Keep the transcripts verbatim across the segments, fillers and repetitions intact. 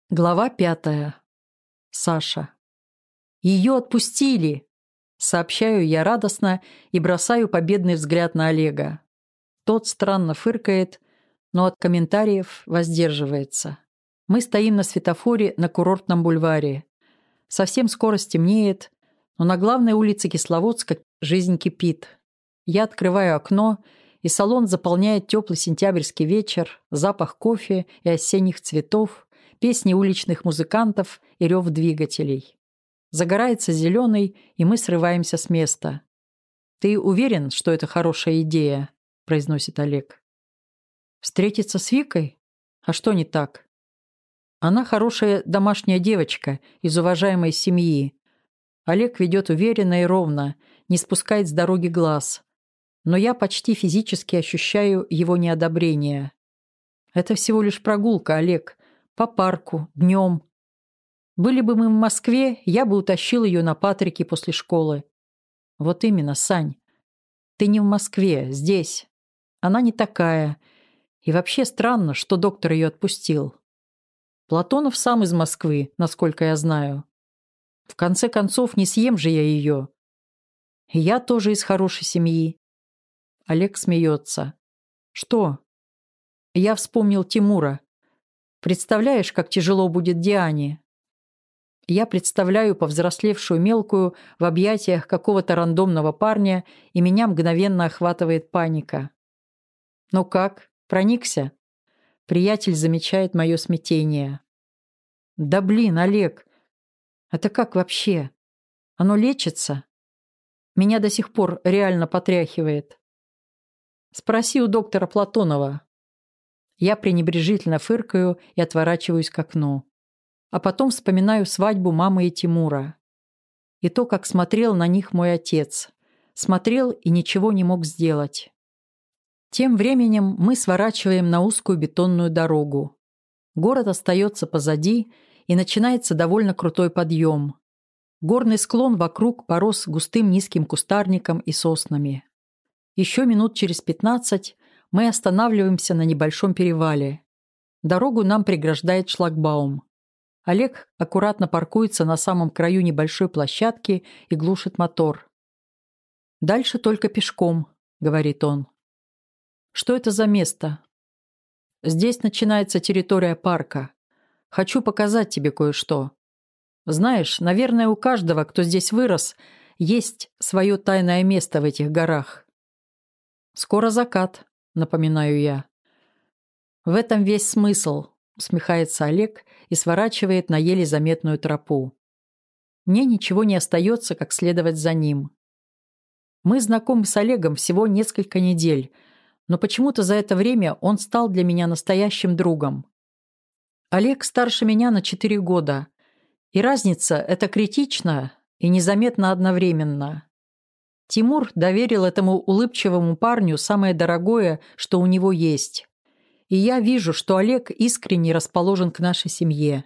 Глава пятая. Саша. «Ее отпустили!» Сообщаю я радостно и бросаю победный взгляд на Олега. Тот странно фыркает, но от комментариев воздерживается. Мы стоим на светофоре на курортном бульваре. Совсем скоро стемнеет, но на главной улице Кисловодска жизнь кипит. Я открываю окно, и салон заполняет теплый сентябрьский вечер, запах кофе и осенних цветов, песни уличных музыкантов и рев двигателей. Загорается зеленый, и мы срываемся с места. «Ты уверен, что это хорошая идея?» – произносит Олег. «Встретиться с Викой? А что не так? Она хорошая домашняя девочка из уважаемой семьи». Олег ведет уверенно и ровно, не спускает с дороги глаз. Но я почти физически ощущаю его неодобрение. «Это всего лишь прогулка, Олег. По парку, днем. Были бы мы в Москве, я бы утащил ее на Патрике после школы». «Вот именно, Сань. Ты не в Москве, здесь. Она не такая. И вообще странно, что доктор ее отпустил. Платонов сам из Москвы, насколько я знаю. В конце концов, не съем же я ее. И я тоже из хорошей семьи». Олег смеется. «Что?» Я вспомнил Тимура. Представляешь, как тяжело будет Диане? Я представляю повзрослевшую мелкую в объятиях какого-то рандомного парня, и меня мгновенно охватывает паника. «Ну как, проникся?» Приятель замечает мое смятение. «Да блин, Олег, это как вообще? Оно лечится?» Меня до сих пор реально потряхивает. «Спроси у доктора Платонова». Я пренебрежительно фыркаю и отворачиваюсь к окну. А потом вспоминаю свадьбу мамы и Тимура. И то, как смотрел на них мой отец. Смотрел и ничего не мог сделать. Тем временем мы сворачиваем на узкую бетонную дорогу. Город остается позади, и начинается довольно крутой подъем. Горный склон вокруг порос густым низким кустарником и соснами. Еще минут через пятнадцать мы останавливаемся на небольшом перевале. Дорогу нам преграждает шлагбаум. Олег аккуратно паркуется на самом краю небольшой площадки и глушит мотор. «Дальше только пешком», — говорит он. «Что это за место?» «Здесь начинается территория парка. Хочу показать тебе кое-что. Знаешь, наверное, у каждого, кто здесь вырос, есть свое тайное место в этих горах». «Скоро закат», — напоминаю я. «В этом весь смысл», — усмехается Олег и сворачивает на еле заметную тропу. Мне ничего не остается, как следовать за ним. Мы знакомы с Олегом всего несколько недель, но почему-то за это время он стал для меня настоящим другом. Олег старше меня на четыре года, и разница эта критична и незаметна одновременно. Тимур доверил этому улыбчивому парню самое дорогое, что у него есть. И я вижу, что Олег искренне расположен к нашей семье.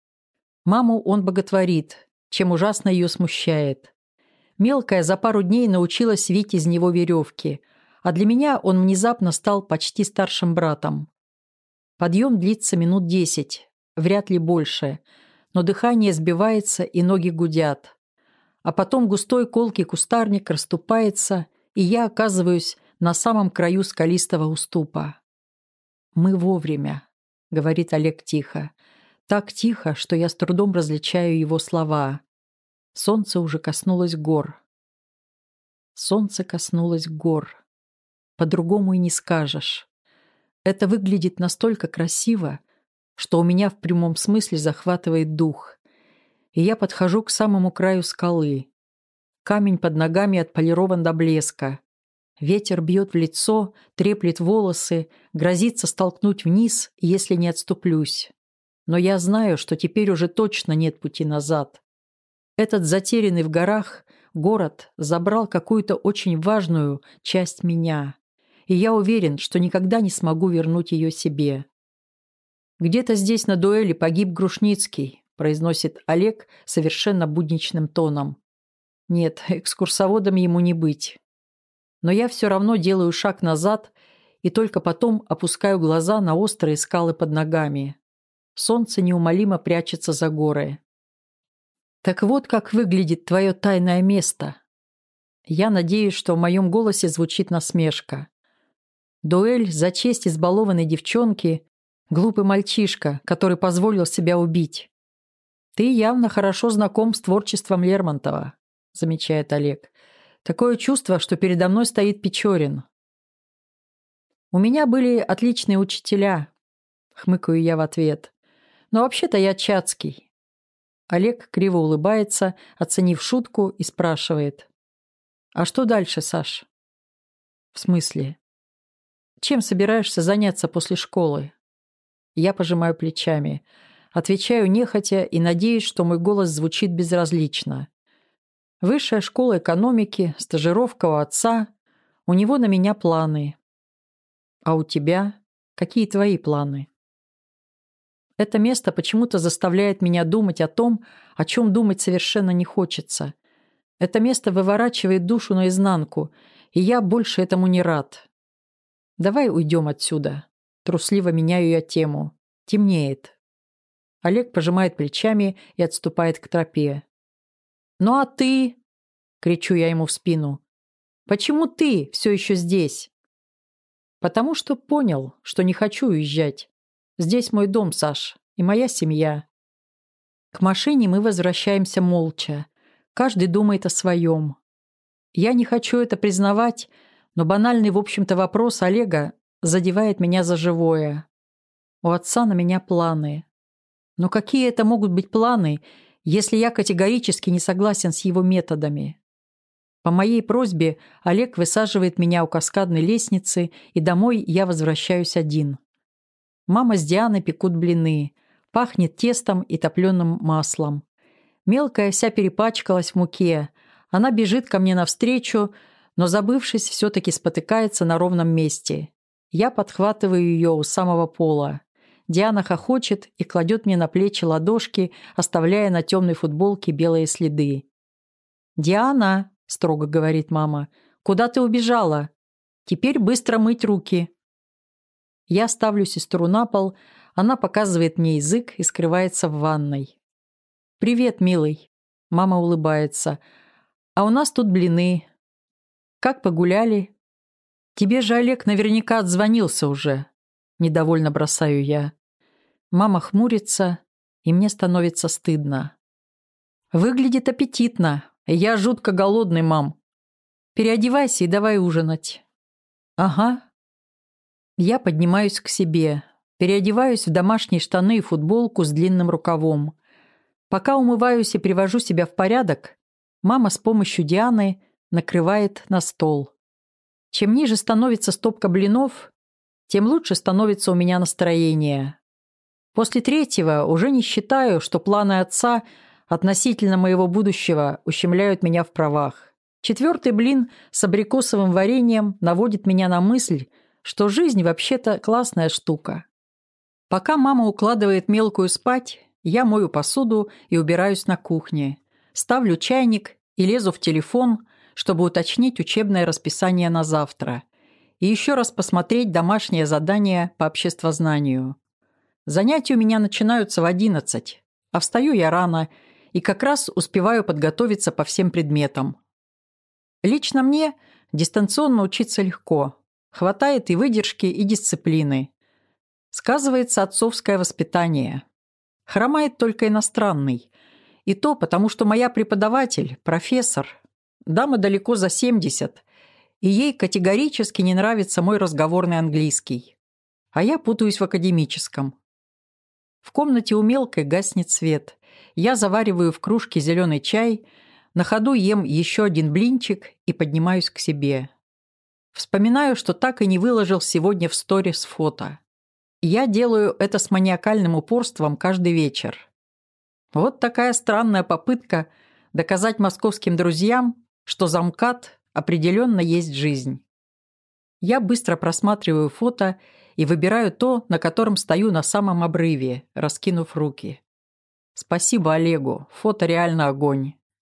Маму он боготворит, чем ужасно ее смущает. Мелкая за пару дней научилась вить из него веревки, а для меня он внезапно стал почти старшим братом. Подъем длится минут десять, вряд ли больше, но дыхание сбивается и ноги гудят. А потом густой колкий кустарник расступается, и я оказываюсь на самом краю скалистого уступа. «Мы вовремя», — говорит Олег тихо. Так тихо, что я с трудом различаю его слова. Солнце уже коснулось гор. Солнце коснулось гор. По-другому и не скажешь. Это выглядит настолько красиво, что у меня в прямом смысле захватывает дух. И я подхожу к самому краю скалы. Камень под ногами отполирован до блеска. Ветер бьет в лицо, треплет волосы, грозится столкнуть вниз, если не отступлюсь. Но я знаю, что теперь уже точно нет пути назад. Этот затерянный в горах город забрал какую-то очень важную часть меня, и я уверен, что никогда не смогу вернуть ее себе. «Где-то здесь на дуэли погиб Грушницкий», произносит Олег совершенно будничным тоном. Нет, экскурсоводом ему не быть. Но я все равно делаю шаг назад и только потом опускаю глаза на острые скалы под ногами. Солнце неумолимо прячется за горы. Так вот как выглядит твое тайное место. Я надеюсь, что в моем голосе звучит насмешка. Дуэль за честь избалованной девчонки, глупый мальчишка, который позволил себя убить. Ты явно хорошо знаком с творчеством Лермонтова, замечает Олег. Такое чувство, что передо мной стоит Печорин. У меня были отличные учителя, хмыкаю я в ответ. Но вообще-то я Чацкий. Олег криво улыбается, оценив шутку, и спрашивает. А что дальше, Саш? В смысле? Чем собираешься заняться после школы? Я пожимаю плечами. Отвечаю нехотя и надеюсь, что мой голос звучит безразлично. Высшая школа экономики, стажировка у отца. У него на меня планы. А у тебя? Какие твои планы? Это место почему-то заставляет меня думать о том, о чем думать совершенно не хочется. Это место выворачивает душу наизнанку, и я больше этому не рад. Давай уйдем отсюда. Трусливо меняю я тему. Темнеет. Олег пожимает плечами и отступает к тропе. «Ну а ты?» — кричу я ему в спину. «Почему ты все еще здесь?» «Потому что понял, что не хочу уезжать. Здесь мой дом, Саш, и моя семья». К машине мы возвращаемся молча. Каждый думает о своем. Я не хочу это признавать, но банальный, в общем-то, вопрос Олега задевает меня за живое. У отца на меня планы. Но какие это могут быть планы, если я категорически не согласен с его методами? По моей просьбе Олег высаживает меня у каскадной лестницы, и домой я возвращаюсь один. Мама с Дианой пекут блины. Пахнет тестом и топленым маслом. Мелкая вся перепачкалась в муке. Она бежит ко мне навстречу, но, забывшись, все-таки спотыкается на ровном месте. Я подхватываю ее у самого пола. Диана хохочет и кладет мне на плечи ладошки, оставляя на темной футболке белые следы. «Диана», — строго говорит мама, — «куда ты убежала? Теперь быстро мыть руки». Я ставлю сестру на пол, она показывает мне язык и скрывается в ванной. «Привет, милый», — мама улыбается. «А у нас тут блины. Как погуляли?» «Тебе же Олег наверняка отзвонился уже», — недовольно бросаю я. Мама хмурится, и мне становится стыдно. «Выглядит аппетитно. Я жутко голодный, мам. Переодевайся и давай ужинать». «Ага». Я поднимаюсь к себе, переодеваюсь в домашние штаны и футболку с длинным рукавом. Пока умываюсь и привожу себя в порядок, мама с помощью Дианы накрывает на стол. Чем ниже становится стопка блинов, тем лучше становится у меня настроение. После третьего уже не считаю, что планы отца относительно моего будущего ущемляют меня в правах. Четвертый блин с абрикосовым вареньем наводит меня на мысль, что жизнь вообще-то классная штука. Пока мама укладывает мелкую спать, я мою посуду и убираюсь на кухне. Ставлю чайник и лезу в телефон, чтобы уточнить учебное расписание на завтра и еще раз посмотреть домашнее задание по обществознанию. Занятия у меня начинаются в одиннадцать, а встаю я рано и как раз успеваю подготовиться по всем предметам. Лично мне дистанционно учиться легко. Хватает и выдержки, и дисциплины. Сказывается отцовское воспитание. Хромает только иностранный. И то потому, что моя преподаватель, профессор, дама далеко за семьдесят, и ей категорически не нравится мой разговорный английский. А я путаюсь в академическом. В комнате у мелкой гаснет свет. Я завариваю в кружке зеленый чай, на ходу ем еще один блинчик и поднимаюсь к себе. Вспоминаю, что так и не выложил сегодня в сторис фото. Я делаю это с маниакальным упорством каждый вечер. Вот такая странная попытка доказать московским друзьям, что за МКАД определенно есть жизнь. Я быстро просматриваю фото и выбираю то, на котором стою на самом обрыве, раскинув руки. Спасибо Олегу, фото реально огонь.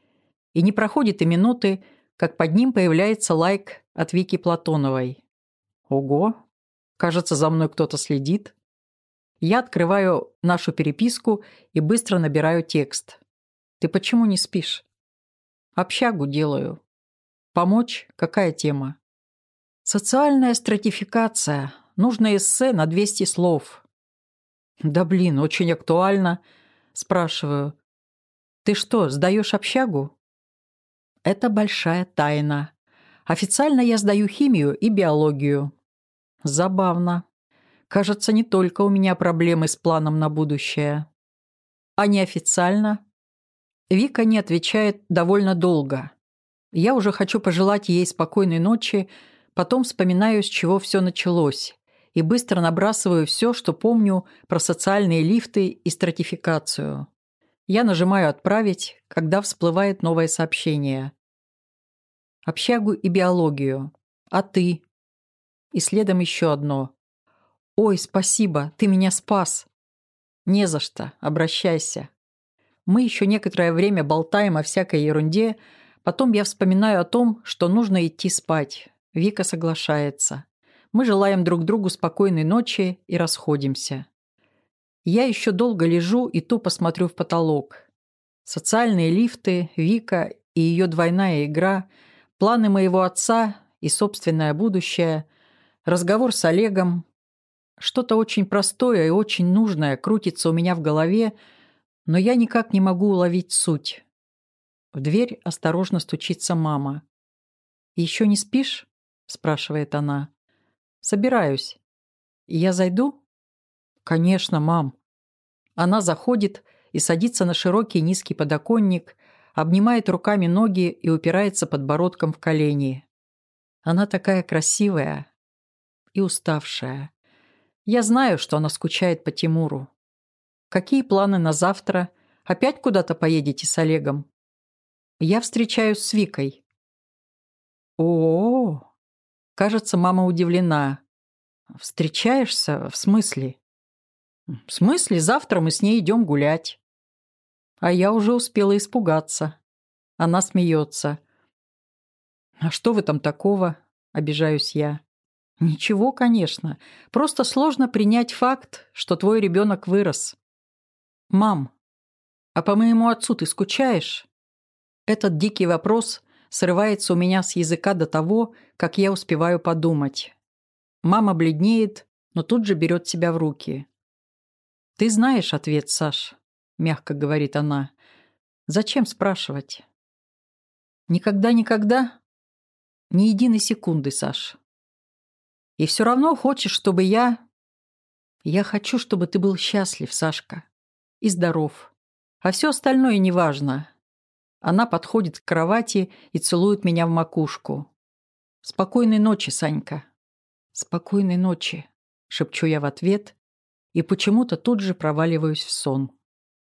И не проходит и минуты, как под ним появляется лайк от Вики Платоновой. Ого, кажется, за мной кто-то следит. Я открываю нашу переписку и быстро набираю текст. Ты почему не спишь? Общагу делаю. Помочь? Какая тема? Социальная стратификация. Нужно эссе на двести слов. Да блин, очень актуально. Спрашиваю. Ты что, сдаешь общагу? Это большая тайна. Официально я сдаю химию и биологию. Забавно. Кажется, не только у меня проблемы с планом на будущее. А неофициально? Вика не отвечает довольно долго. Я уже хочу пожелать ей спокойной ночи, потом вспоминаю, с чего все началось, и быстро набрасываю все, что помню про социальные лифты и стратификацию. Я нажимаю «Отправить», когда всплывает новое сообщение. Общагу и биологию. А ты? И следом еще одно. «Ой, спасибо, ты меня спас». «Не за что, обращайся». Мы еще некоторое время болтаем о всякой ерунде, потом я вспоминаю о том, что нужно идти спать. Вика соглашается. Мы желаем друг другу спокойной ночи и расходимся. Я еще долго лежу и тупо смотрю в потолок. Социальные лифты, Вика и ее двойная игра, планы моего отца и собственное будущее, разговор с Олегом. Что-то очень простое и очень нужное крутится у меня в голове, но я никак не могу уловить суть. В дверь осторожно стучится мама. «Еще не спишь?» – спрашивает она. «Собираюсь. Я зайду?» «Конечно, мам». Она заходит и садится на широкий низкий подоконник, обнимает руками ноги и упирается подбородком в колени. Она такая красивая и уставшая. Я знаю, что она скучает по Тимуру. «Какие планы на завтра? Опять куда-то поедете с Олегом?» «Я встречаюсь с Викой». О, -о, о Кажется, мама удивлена. «Встречаешься? В смысле?» «В смысле, завтра мы с ней идем гулять». А я уже успела испугаться. Она смеется. «А что в этом такого?» – обижаюсь я. «Ничего, конечно. Просто сложно принять факт, что твой ребенок вырос». «Мам, а по моему отцу ты скучаешь?» Этот дикий вопрос срывается у меня с языка до того, как я успеваю подумать. Мама бледнеет, но тут же берет себя в руки. «Ты знаешь ответ, Саш», – мягко говорит она. «Зачем спрашивать?» «Никогда-никогда? Ни единой секунды, Саш. И все равно хочешь, чтобы я...» «Я хочу, чтобы ты был счастлив, Сашка, и здоров. А все остальное неважно». Она подходит к кровати и целует меня в макушку. «Спокойной ночи, Санька». «Спокойной ночи», – шепчу я в ответ и почему-то тут же проваливаюсь в сон.